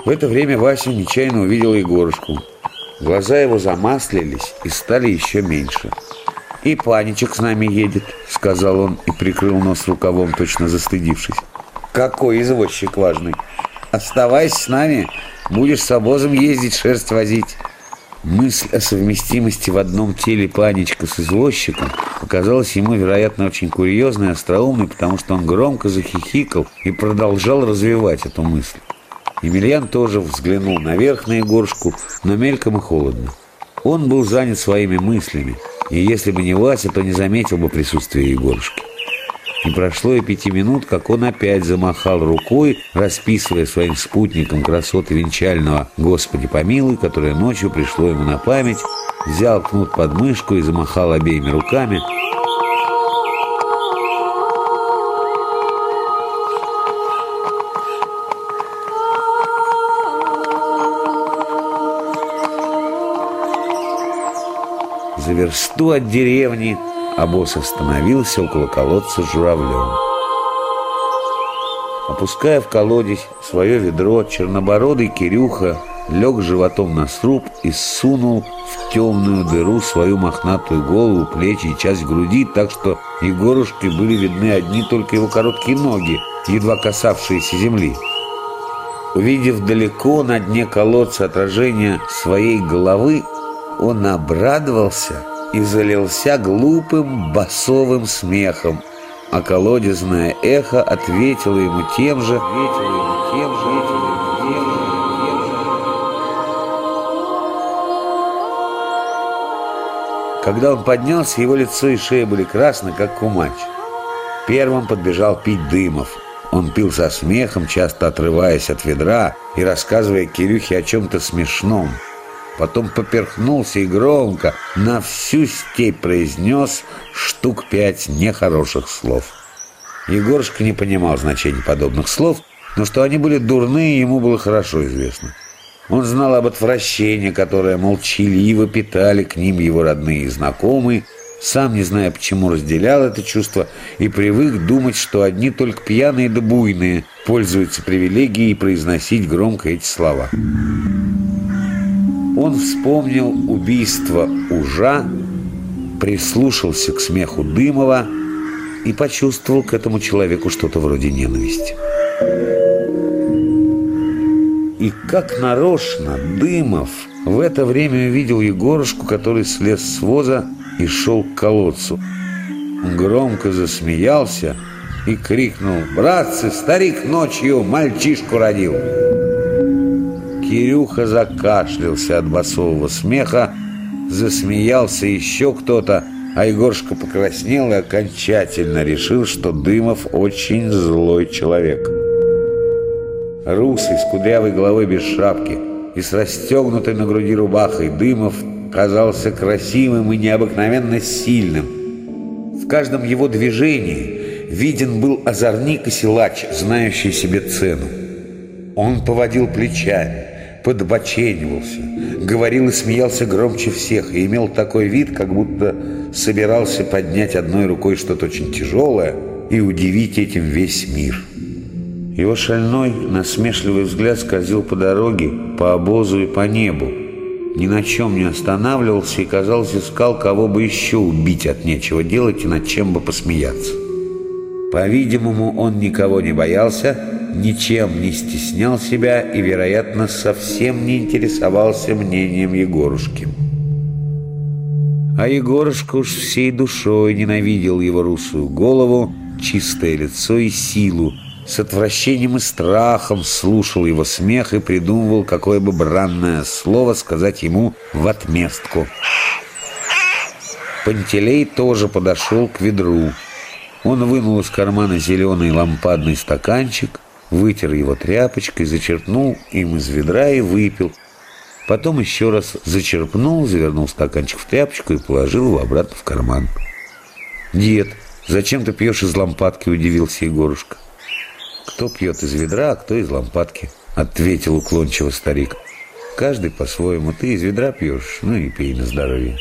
В это время Вася нечаянно увидел Егорушку. Глаза его замаслились и стали еще меньше. «И Паничек с нами едет», — сказал он и прикрыл нос рукавом, точно застыдившись. «Какой извозчик важный! Оставайся с нами, будешь с обозом ездить, шерсть возить». Мысль о совместимости в одном теле Паничка с извозчиком показалась ему, вероятно, очень курьезной и остроумной, потому что он громко захихикал и продолжал развивать эту мысль. Емельян тоже взглянул наверх на Егорушку, но мельком и холодно. Он был занят своими мыслями, и если бы не Вася, то не заметил бы присутствия Егорушки. Не прошло и 5 минут, как он опять замахал рукой, расписывая своим спутникам красоты венчального «Господи помилуй», которое ночью пришло ему на память, взял кнут под мышку и замахал обеими руками. За версту от деревни обоз остановился около колодца с журавлем. Опуская в колодец свое ведро, чернобородый Кирюха лег животом на сруб и сунул в темную дыру свою мохнатую голову, плечи и часть груди, так что Егорушке были видны одни только его короткие ноги, едва касавшиеся земли. Увидев далеко на дне колодца отражение своей головы, он обрадовался и залился глупым басовым смехом, а колодезное эхо ответило ему тем же. Когда он поднялся, его лицо и шея были красны, как кумач. Первым подбежал пить Дымов. Он пил со смехом, часто отрываясь от ведра и рассказывая Кирюхе о чем-то смешном. Потом поперхнулся и громко на всю степь произнес штук 5 нехороших слов. Егорушка не понимал значения подобных слов, но что они были дурные, ему было хорошо известно. Он знал об отвращении, которое молчаливо питали к ним его родные и знакомые, сам, не зная почему, разделял это чувство и привык думать, что одни только пьяные да буйные пользуются привилегией произносить громко эти слова. Он вспомнил убийство Ужа, прислушался к смеху Дымова и почувствовал к этому человеку что-то вроде ненависти. И как нарочно Дымов в это время увидел Егорушку, который слез с воза и шел к колодцу. Он громко засмеялся и крикнул: «Братцы, старик ночью мальчишку родил!» Кирюха закашлялся от басового смеха, засмеялся еще кто-то, а Егорушка покраснел и окончательно решил, что Дымов очень злой человек. Русый, с кудрявой головой без шапки и с расстегнутой на груди рубахой, Дымов казался красивым и необыкновенно сильным. В каждом его движении виден был озорник и силач, знающий себе цену. Он поводил плечами, подбоченивался, говорил и смеялся громче всех и имел такой вид, как будто собирался поднять одной рукой что-то очень тяжелое и удивить этим весь мир. Его шальной, насмешливый взгляд скользил по дороге, по обозу и по небу. Ни на чем не останавливался и, казалось, искал, кого бы еще убить от нечего делать и над чем бы посмеяться. По-видимому, он никого не боялся, ничем не стеснял себя и, вероятно, совсем не интересовался мнением Егорушки. А Егорушка уж всей душой ненавидел его русую голову, чистое лицо и силу, с отвращением и страхом слушал его смех и придумывал, какое бы бранное слово сказать ему в отместку. Пантелей тоже подошел к ведру. Он вынул из кармана зеленый лампадный стаканчик, вытер его тряпочкой, зачерпнул им из ведра и выпил. Потом еще раз зачерпнул, завернул стаканчик в тряпочку и положил его обратно в карман. «Дед, зачем ты пьешь из лампадки?» – удивился Егорушка. «Кто пьет из ведра, а кто из лампадки?» – ответил уклончиво старик. «Каждый по-своему. Ты из ведра пьешь, ну и пей на здоровье».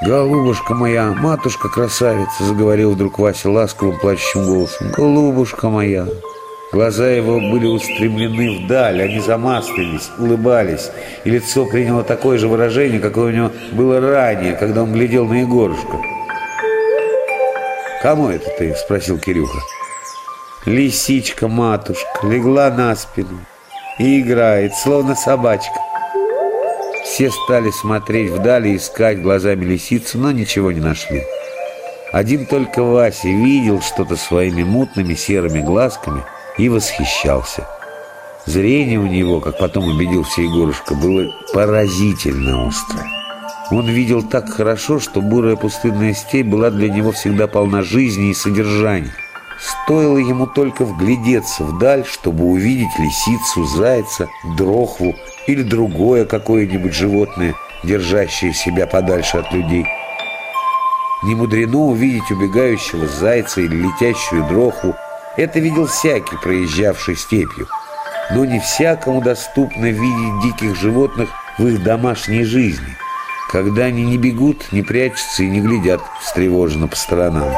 «Голубушка моя, матушка-красавица!» — заговорил вдруг Вася ласковым плачущим голосом. «Голубушка моя!» Глаза его были устремлены вдаль, они замаслились, улыбались, и лицо приняло такое же выражение, какое у него было ранее, когда он глядел на Егорушку. «Кому это ты?» — спросил Кирюха. «Лисичка-матушка легла на спину и играет, словно собачка». Все стали смотреть вдали и искать глазами лисицу, но ничего не нашли. Один только Вася видел что-то своими мутными серыми глазками и восхищался. Зрение у него, как потом убедился Егорушка, было поразительно острое. Он видел так хорошо, что бурая пустынная степь была для него всегда полна жизни и содержания. Стоило ему только вглядеться вдаль, чтобы увидеть лисицу, зайца, дрохву или другое какое-нибудь животное, держащее себя подальше от людей. Не мудрено увидеть убегающего зайца или летящую дрохву. Это видел всякий, проезжавший степью. Но не всякому доступно видеть диких животных в их домашней жизни, когда они не бегут, не прячутся и не глядят встревоженно по сторонам.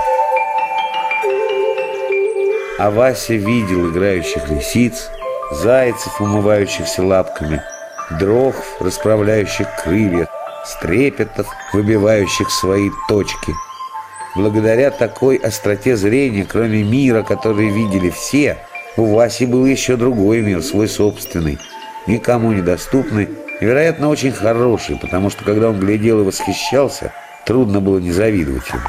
А Вася видел играющих лисиц, зайцев, умывающихся лапками, дрохв, расправляющих крылья, стрепетов, выбивающих свои точки. Благодаря такой остроте зрения, кроме мира, который видели все, у Васи был еще другой мир, свой собственный, никому недоступный и, вероятно, очень хороший, потому что, когда он глядел и восхищался, трудно было не завидовать ему.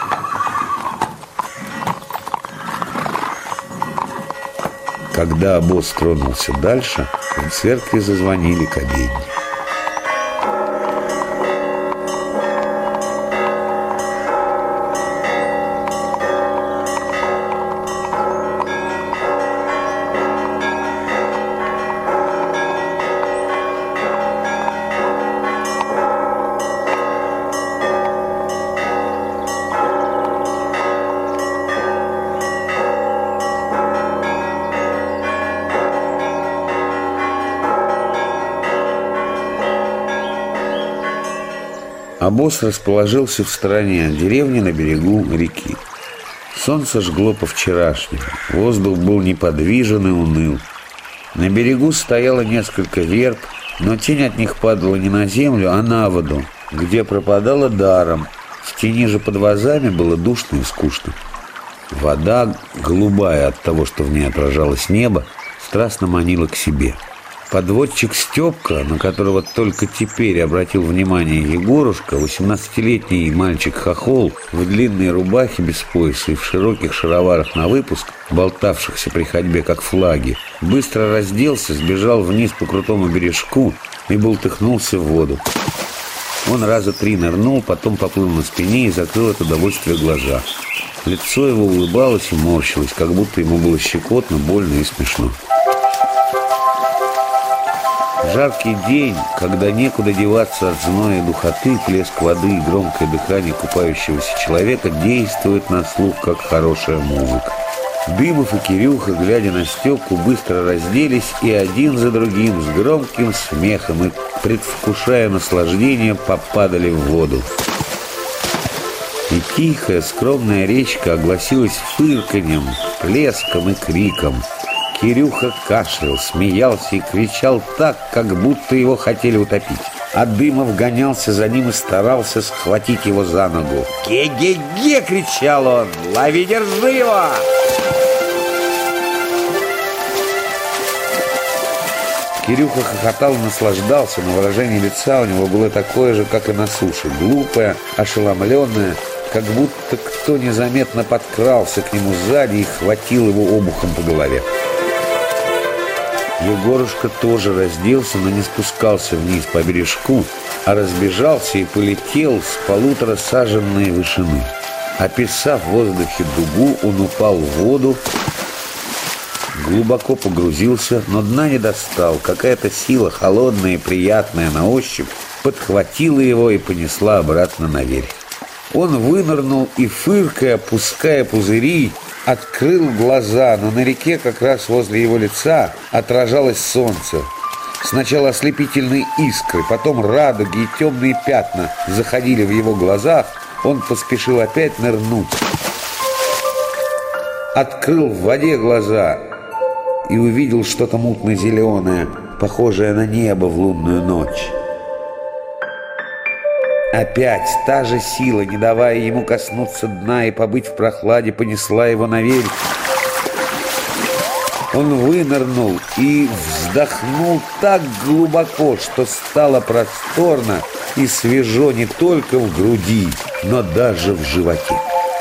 Когда обоз тронулся дальше, в церкви зазвонили каденьи. Обоз расположился в стороне от деревни на берегу реки. Солнце жгло по-вчерашнему, воздух был неподвижен и уныл. На берегу стояло несколько верб, но тень от них падала не на землю, а на воду, где пропадала даром. В тени же под вазами было душно и скучно. Вода, голубая от того, что в ней отражалось небо, страстно манила к себе. Подводчик Степка, на которого только теперь обратил внимание Егорушка, 18-летний мальчик-хохол в длинной рубахе без пояса и в широких шароварах на выпуск, болтавшихся при ходьбе как флаги, быстро разделся, сбежал вниз по крутому бережку и бултыхнулся в воду. Он раза 3 нырнул, потом поплыл на спине и закрыл от удовольствия глаза. Лицо его улыбалось и морщилось, как будто ему было щекотно, больно и смешно. В жаркий день, когда некуда деваться от зноя и духоты, плеск воды и громкое дыхание купающегося человека действует на слух, как хорошая музыка. Дымов и Кирюха, глядя на Степку, быстро разделись и один за другим с громким смехом и, предвкушая наслаждение, попадали в воду. И тихая, скромная речка огласилась фырканьем, плеском и криком. Кирюха кашлял, смеялся и кричал так, как будто его хотели утопить. А Дымов гонялся за ним и старался схватить его за ногу. «Ге-ге-ге!» — кричал он. «Лови, держи его!» Кирюха хохотал и наслаждался, но выражение лица у него было такое же, как и на суше. Глупое, ошеломленное, как будто кто незаметно подкрался к нему сзади и хватил его обухом по голове. Егорушка тоже разделся, но не спускался вниз по бережку, а разбежался и полетел с 1,5 саженной вышины. Описав в воздухе дугу, он упал в воду, глубоко погрузился, но дна не достал. Какая-то сила, холодная и приятная на ощупь, подхватила его и понесла обратно наверх. Он вынырнул и, фыркая, опуская пузыри, открыл глаза, но на реке как раз возле его лица отражалось солнце. Сначала ослепительные искры, потом радуги и темные пятна заходили в его глазах. Он поспешил опять нырнуть. Открыл в воде глаза и увидел что-то мутно-зеленое, похожее на небо в лунную ночь. Опять та же сила, не давая ему коснуться дна и побыть в прохладе, понесла его наверх. Он вынырнул и вздохнул так глубоко, что стало просторно и свежо не только в груди, но даже в животе.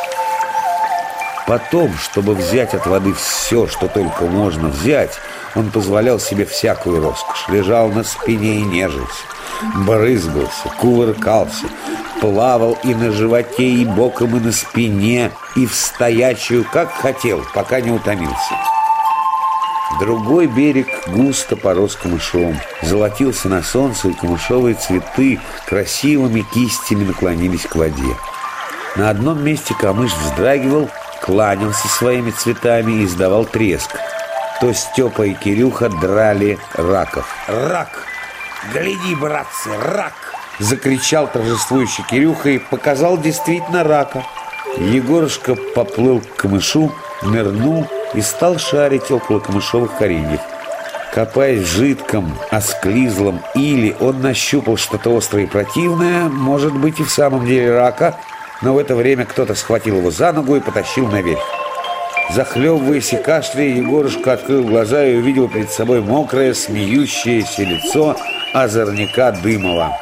Потом, чтобы взять от воды все, что только можно взять, он позволял себе всякую роскошь. Лежал на спине и нежился, брызгался, кувыркался, плавал и на животе, и боком, и на спине, и в стоячую, как хотел, пока не утомился. Другой берег густо порос камышом, золотился на солнце, и камышовые цветы красивыми кистями наклонились к воде. На одном месте камыш вздрагивал, кланялся своими цветами и издавал треск. То Степа и Кирюха драли раков. «Рак! Гляди, братцы, рак!» — закричал торжествующий Кирюха и показал действительно рака. Егорушка поплыл к камышу, нырнул и стал шарить около камышовых кореньев. Копаясь в жидком, осклизлом иле, он нащупал что-то острое и противное, может быть, и в самом деле рака, но в это время кто-то схватил его за ногу и потащил наверх. Захлебываясь и кашляя, Егорушка открыл глаза и увидел перед собой мокрое, смеющееся лицо озорника Дымова.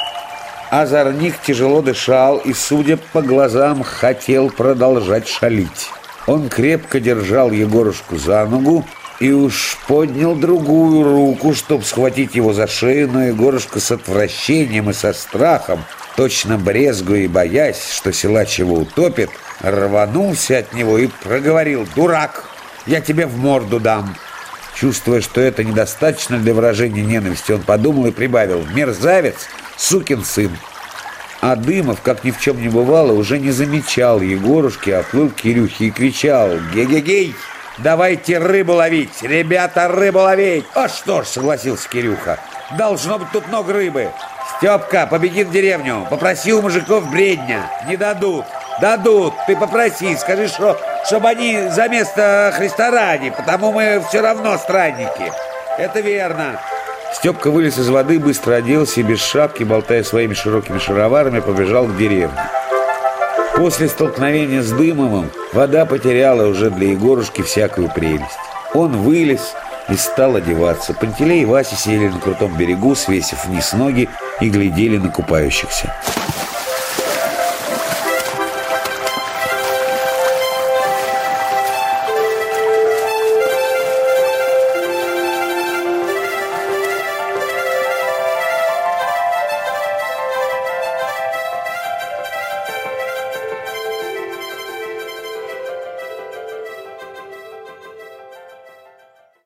Озорник тяжело дышал и, судя по глазам, хотел продолжать шалить. Он крепко держал Егорушку за ногу и уж поднял другую руку, чтобы схватить его за шею, но Егорушка с отвращением и со страхом, точно брезгуя и боясь, что силач его утопит, рванулся от него и проговорил: «Дурак, я тебе в морду дам!» Чувствуя, что это недостаточно для выражения ненависти, он подумал и прибавил: «Мерзавец, сукин сын!» А Дымов, как ни в чем не бывало, уже не замечал Егорушки, а плыл к Кирюхе и кричал: «Ге-ге-гей! Давайте рыбу ловить! Ребята, рыбу ловить!» «А что ж», — согласился Кирюха, — «должно быть тут много рыбы. Степка, побеги в деревню, попроси у мужиков бредня. Не дадут. Дадут, ты попроси, скажи, чтобы они за место Христа ради, потому мы все равно странники». «Это верно». Степка вылез из воды, быстро оделся и без шапки, болтая своими широкими шароварами, побежал к деревне. После столкновения с Дымовым вода потеряла уже для Егорушки всякую прелесть. Он вылез и стал одеваться. Пантелей и Вася сели на крутом берегу, свесив вниз ноги, и глядели на купающихся.